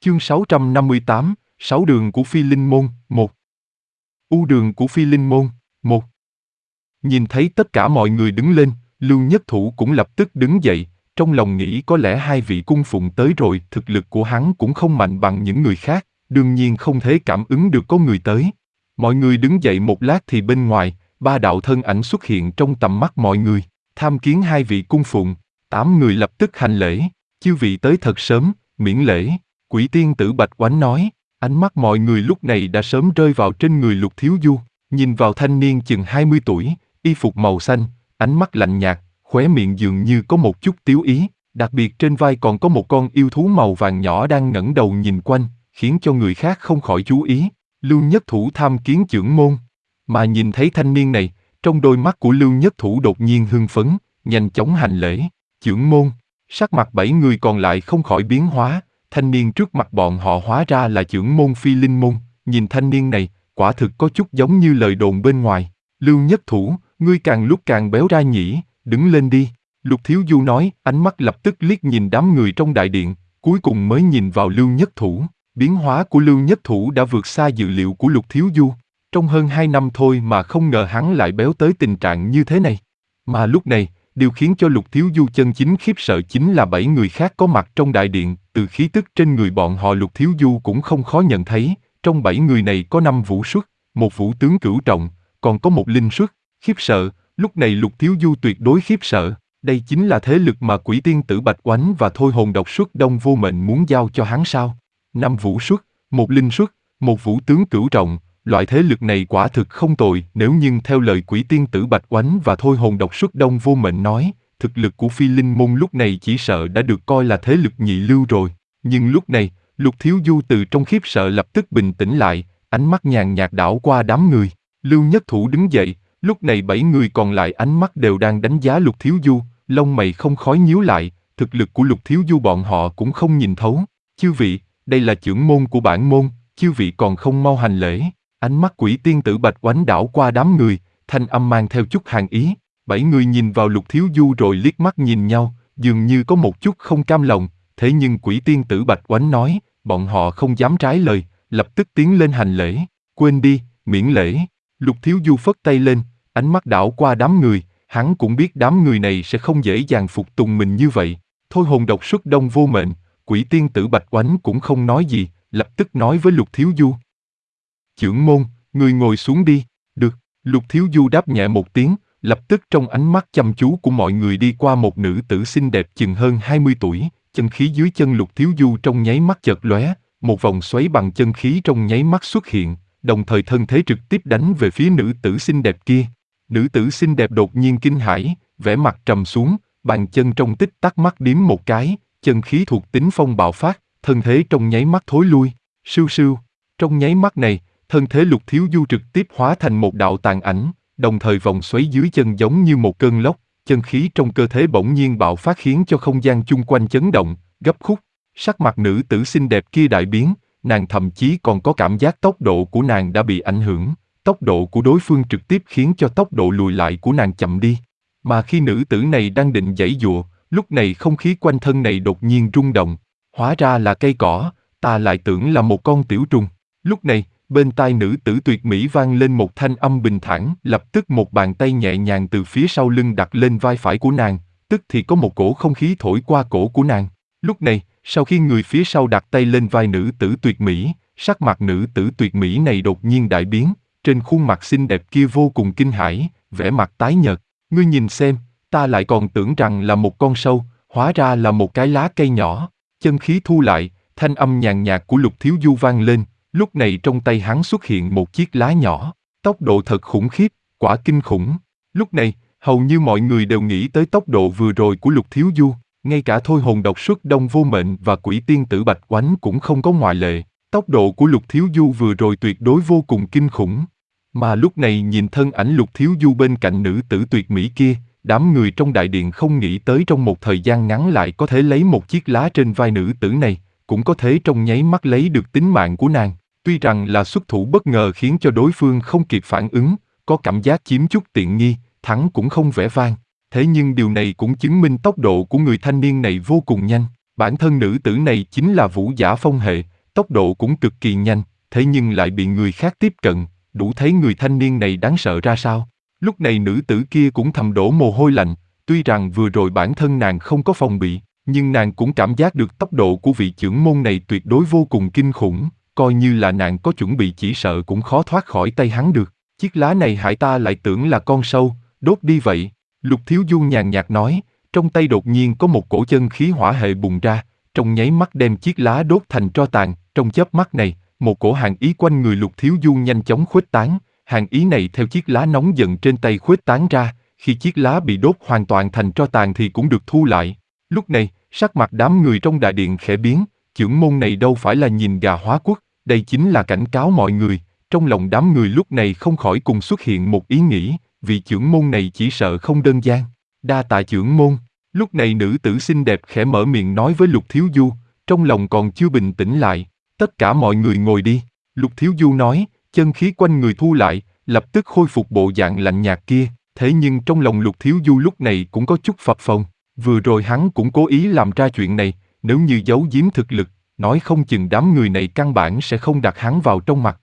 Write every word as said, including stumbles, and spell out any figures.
Chương sáu trăm năm mươi tám, Sáu đường của Phi Linh Môn, một. U đường của Phi Linh Môn, một. Nhìn thấy tất cả mọi người đứng lên, Lưu Nhất Thủ cũng lập tức đứng dậy, trong lòng nghĩ có lẽ hai vị cung phụng tới rồi, thực lực của hắn cũng không mạnh bằng những người khác, đương nhiên không thể cảm ứng được có người tới. Mọi người đứng dậy một lát thì bên ngoài, ba đạo thân ảnh xuất hiện trong tầm mắt mọi người, tham kiến hai vị cung phụng, tám người lập tức hành lễ, chư vị tới thật sớm, miễn lễ. Quỷ tiên tử Bạch Oánh nói, ánh mắt mọi người lúc này đã sớm rơi vào trên người Lục Thiếu Du, nhìn vào thanh niên chừng hai mươi tuổi, y phục màu xanh, ánh mắt lạnh nhạt, khóe miệng dường như có một chút tiếu ý, đặc biệt trên vai còn có một con yêu thú màu vàng nhỏ đang ngẩng đầu nhìn quanh, khiến cho người khác không khỏi chú ý. Lưu Nhất Thủ tham kiến chưởng môn, mà nhìn thấy thanh niên này, trong đôi mắt của Lưu Nhất Thủ đột nhiên hưng phấn, nhanh chóng hành lễ, chưởng môn. Sắc mặt bảy người còn lại không khỏi biến hóa. Thanh niên trước mặt bọn họ hóa ra là chưởng môn Phi Linh Môn, nhìn thanh niên này, quả thực có chút giống như lời đồn bên ngoài. Lưu Nhất Thủ, ngươi càng lúc càng béo ra nhỉ, đứng lên đi. Lục Thiếu Du nói, ánh mắt lập tức liếc nhìn đám người trong đại điện, cuối cùng mới nhìn vào Lưu Nhất Thủ. Biến hóa của Lưu Nhất Thủ đã vượt xa dự liệu của Lục Thiếu Du. Trong hơn hai năm thôi mà không ngờ hắn lại béo tới tình trạng như thế này. Mà lúc này, điều khiến cho Lục Thiếu Du chân chính khiếp sợ chính là bảy người khác có mặt trong đại điện, từ khí tức trên người bọn họ Lục Thiếu Du cũng không khó nhận thấy, trong bảy người này có năm vũ xuất, một vũ tướng cửu trọng, còn có một linh xuất. Khiếp sợ, lúc này Lục Thiếu Du tuyệt đối khiếp sợ, đây chính là thế lực mà Quỷ tiên tử Bạch Oánh và Thôi Hồn Độc Xuất Đông Vô Mệnh muốn giao cho hắn sao? Năm vũ xuất, một linh xuất, một vũ tướng cửu trọng, loại thế lực này quả thực không tồi. Nếu nhưng theo lời Quỷ tiên tử Bạch Oánh và Thôi Hồn Độc Xuất Đông Vô Mệnh nói, thực lực của Phi Linh Môn lúc này chỉ sợ đã được coi là thế lực nhị lưu rồi. Nhưng lúc này, Lục Thiếu Du từ trong khiếp sợ lập tức bình tĩnh lại, ánh mắt nhàn nhạt đảo qua đám người. Lưu Nhất Thủ đứng dậy, lúc này bảy người còn lại ánh mắt đều đang đánh giá Lục Thiếu Du, lông mày không khói nhíu lại, thực lực của Lục Thiếu Du bọn họ cũng không nhìn thấu. Chư vị, đây là chưởng môn của bản môn, chư vị còn không mau hành lễ. Ánh mắt Quỷ tiên tử Bạch Oánh đảo qua đám người, thanh âm mang theo chút hàn ý. Bảy người nhìn vào Lục Thiếu Du rồi liếc mắt nhìn nhau, dường như có một chút không cam lòng, thế nhưng Quỷ tiên tử Bạch Oánh nói, bọn họ không dám trái lời, lập tức tiến lên hành lễ. Quên đi, miễn lễ. Lục Thiếu Du phất tay lên, ánh mắt đảo qua đám người, hắn cũng biết đám người này sẽ không dễ dàng phục tùng mình như vậy. Thôi Hồn Độc Xuất Đông Vô Mệnh, Quỷ tiên tử Bạch Oánh cũng không nói gì, lập tức nói với Lục Thiếu Du. Chưởng môn, người ngồi xuống đi. Được. Lục Thiếu Du đáp nhẹ một tiếng, lập tức trong ánh mắt chăm chú của mọi người đi qua một nữ tử xinh đẹp chừng hơn hai mươi tuổi, chân khí dưới chân Lục Thiếu Du trong nháy mắt chợt lóe, một vòng xoáy bằng chân khí trong nháy mắt xuất hiện, đồng thời thân thế trực tiếp đánh về phía nữ tử xinh đẹp kia. Nữ tử xinh đẹp đột nhiên kinh hãi, vẻ mặt trầm xuống, bàn chân trong tích tắc mắt điếm một cái, chân khí thuộc tính phong bạo phát, thân thế trong nháy mắt thối lui, sưu sưu. Trong nháy mắt này, thân thế Lục Thiếu Du trực tiếp hóa thành một đạo tàn ảnh, đồng thời vòng xoáy dưới chân giống như một cơn lốc, chân khí trong cơ thể bỗng nhiên bạo phát khiến cho không gian chung quanh chấn động, gấp khúc. Sắc mặt nữ tử xinh đẹp kia đại biến, nàng thậm chí còn có cảm giác tốc độ của nàng đã bị ảnh hưởng, tốc độ của đối phương trực tiếp khiến cho tốc độ lùi lại của nàng chậm đi. Mà khi nữ tử này đang định giãy giụa, lúc này không khí quanh thân này đột nhiên rung động, hóa ra là cây cỏ, ta lại tưởng là một con tiểu trùng. Lúc này, bên tai nữ tử tuyệt mỹ vang lên một thanh âm bình thản, lập tức một bàn tay nhẹ nhàng từ phía sau lưng đặt lên vai phải của nàng, tức thì có một cổ không khí thổi qua cổ của nàng. Lúc này, sau khi người phía sau đặt tay lên vai nữ tử tuyệt mỹ, sắc mặt nữ tử tuyệt mỹ này đột nhiên đại biến, trên khuôn mặt xinh đẹp kia vô cùng kinh hãi, vẻ mặt tái nhợt. Ngươi nhìn xem, ta lại còn tưởng rằng là một con sâu, hóa ra là một cái lá cây nhỏ. Chân khí thu lại, thanh âm nhàn nhạt của Lục Thiếu Du vang lên. Lúc này trong tay hắn xuất hiện một chiếc lá nhỏ, tốc độ thật khủng khiếp, quả kinh khủng. Lúc này, hầu như mọi người đều nghĩ tới tốc độ vừa rồi của Lục Thiếu Du, ngay cả Thôi Hồn Độc Xuất Đông Vô Mệnh và Quỷ tiên tử Bạch Oánh cũng không có ngoại lệ. Tốc độ của Lục Thiếu Du vừa rồi tuyệt đối vô cùng kinh khủng. Mà lúc này nhìn thân ảnh Lục Thiếu Du bên cạnh nữ tử tuyệt mỹ kia, đám người trong đại điện không nghĩ tới trong một thời gian ngắn lại có thể lấy một chiếc lá trên vai nữ tử này, cũng có thể trong nháy mắt lấy được tính mạng của nàng. Tuy rằng là xuất thủ bất ngờ khiến cho đối phương không kịp phản ứng, có cảm giác chiếm chút tiện nghi, thắng cũng không vẻ vang. Thế nhưng điều này cũng chứng minh tốc độ của người thanh niên này vô cùng nhanh. Bản thân nữ tử này chính là vũ giả phong hệ, tốc độ cũng cực kỳ nhanh, thế nhưng lại bị người khác tiếp cận, đủ thấy người thanh niên này đáng sợ ra sao. Lúc này nữ tử kia cũng thầm đổ mồ hôi lạnh, tuy rằng vừa rồi bản thân nàng không có phòng bị, nhưng nàng cũng cảm giác được tốc độ của vị chưởng môn này tuyệt đối vô cùng kinh khủng, coi như là nàng có chuẩn bị chỉ sợ cũng khó thoát khỏi tay hắn được. Chiếc lá này hại ta lại tưởng là con sâu, đốt đi vậy. Lục Thiếu Du nhàn nhạt nói, trong tay đột nhiên có một cổ chân khí hỏa hệ bùng ra, trong nháy mắt đem chiếc lá đốt thành tro tàn. Trong chớp mắt này, một cổ hàn ý quanh người Lục Thiếu Du nhanh chóng khuếch tán, hàn ý này theo chiếc lá nóng dần trên tay khuếch tán ra, khi chiếc lá bị đốt hoàn toàn thành tro tàn thì cũng được thu lại. Lúc này, sắc mặt đám người trong đại điện khẽ biến, chưởng môn này đâu phải là nhìn gà hóa quốc, đây chính là cảnh cáo mọi người. Trong lòng đám người lúc này không khỏi cùng xuất hiện một ý nghĩ, vị chưởng môn này chỉ sợ không đơn giản. Đa tạ chưởng môn. Lúc này nữ tử xinh đẹp khẽ mở miệng nói với Lục Thiếu Du, trong lòng còn chưa bình tĩnh lại. Tất cả mọi người ngồi đi. Lục Thiếu Du nói, chân khí quanh người thu lại, lập tức khôi phục bộ dạng lạnh nhạt kia. Thế nhưng trong lòng Lục Thiếu Du lúc này cũng có chút phập phồng. Vừa rồi hắn cũng cố ý làm ra chuyện này, nếu như giấu giếm thực lực, nói không chừng đám người này căn bản sẽ không đặt hắn vào trong mặt.